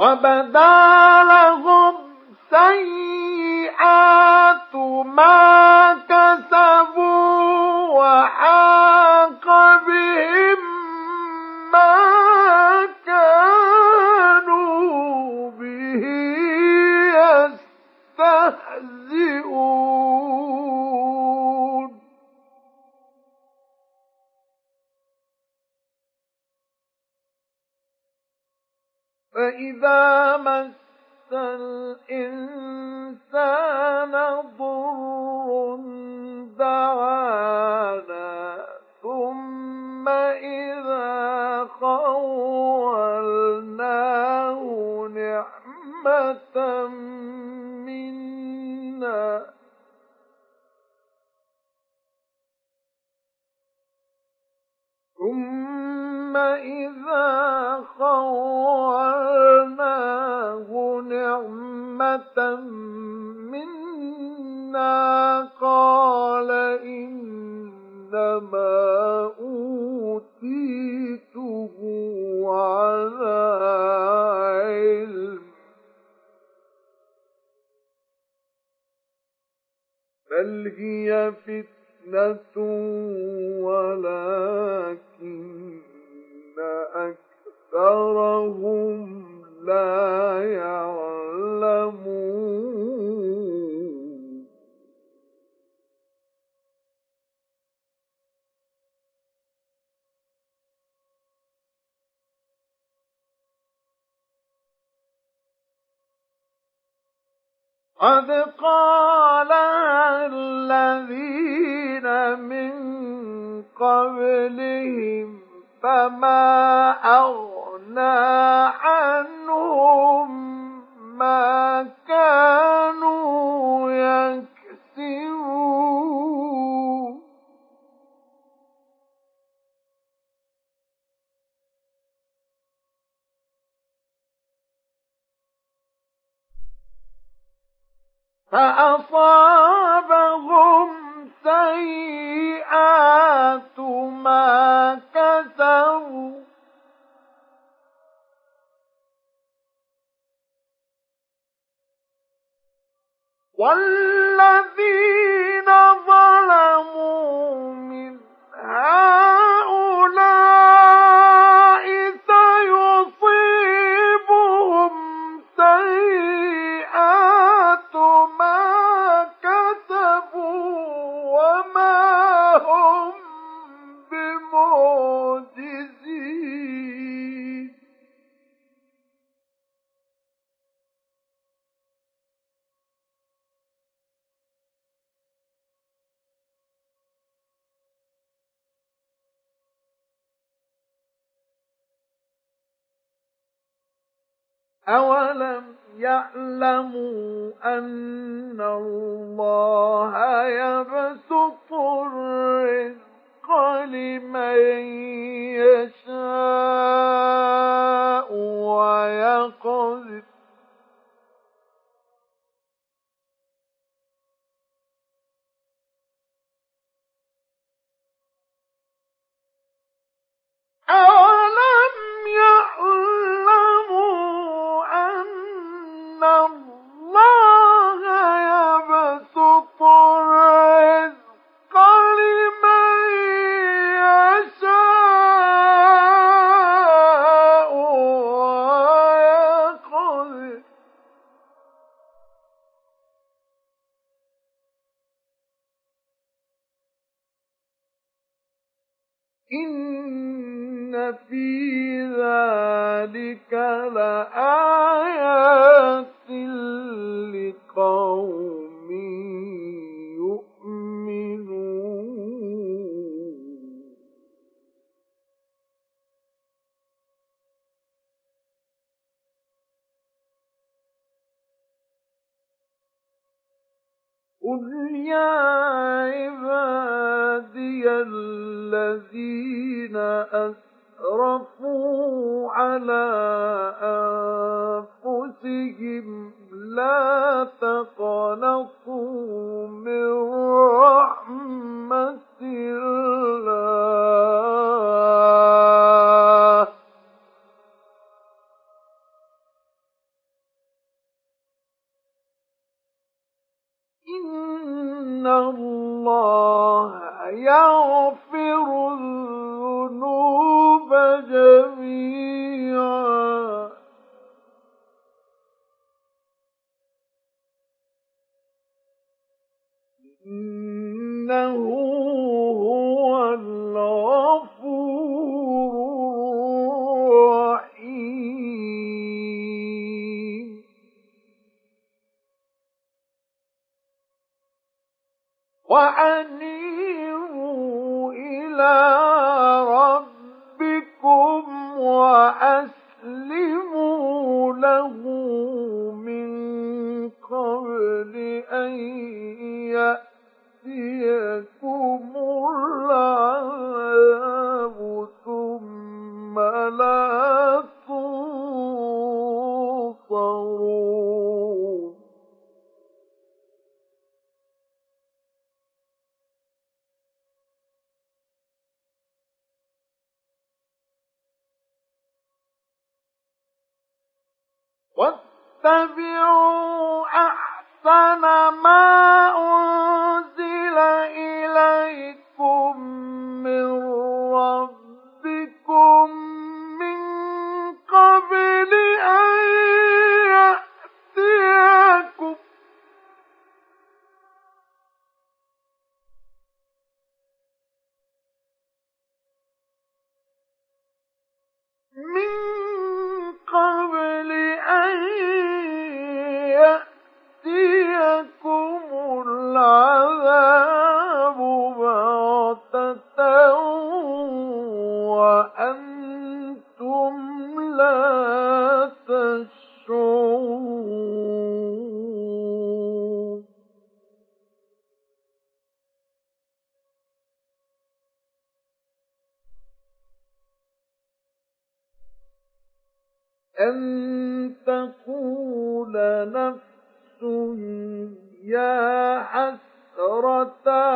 وبدا لهم سيئات ما كسبوا وحاق بهم ما كانوا به يستهزئون فإذا مس الإنسان ضر دعانا ثم إذا خولناه نعمة منا ثم إذا خولناه نعمة منا قال إنما أوتيته على علم بل هي فتنة ولكن أكثرهم لا يعلمون قد قالها الذين من قبلهم فما أغنى عنهم ما كانوا يكسبون فأصابهم سيئات ما كسبوا والذين ظلموا من هؤلاء سيصيبهم سيئات ما كسبوا وما هم بمعجزين أولم يعلموا أن الله يبسط الرزق لمن يشاء ويقدر أولم يعلموا أن الله يبسط الرزق لمن يشاء ويقدر إن في ذلك لآيات لقوم يؤمنون قل يا عبادي الذين أسرفوا على أنفسهم لا تقنطوا من رحمة الله يغفر الذنوب جميعا إنه هو الغفور الرحيم وأنيبوا إلى ربكم وأسلموا له من قبل أن يأتيكم العذاب ثم لا تنصرون واتبعوا أحسن ما أنزل إليكم من ربكم من قبل أن يأتيكم العذاب بغتة وأنتم لا تشعرون أن تقول نفس يا حسرة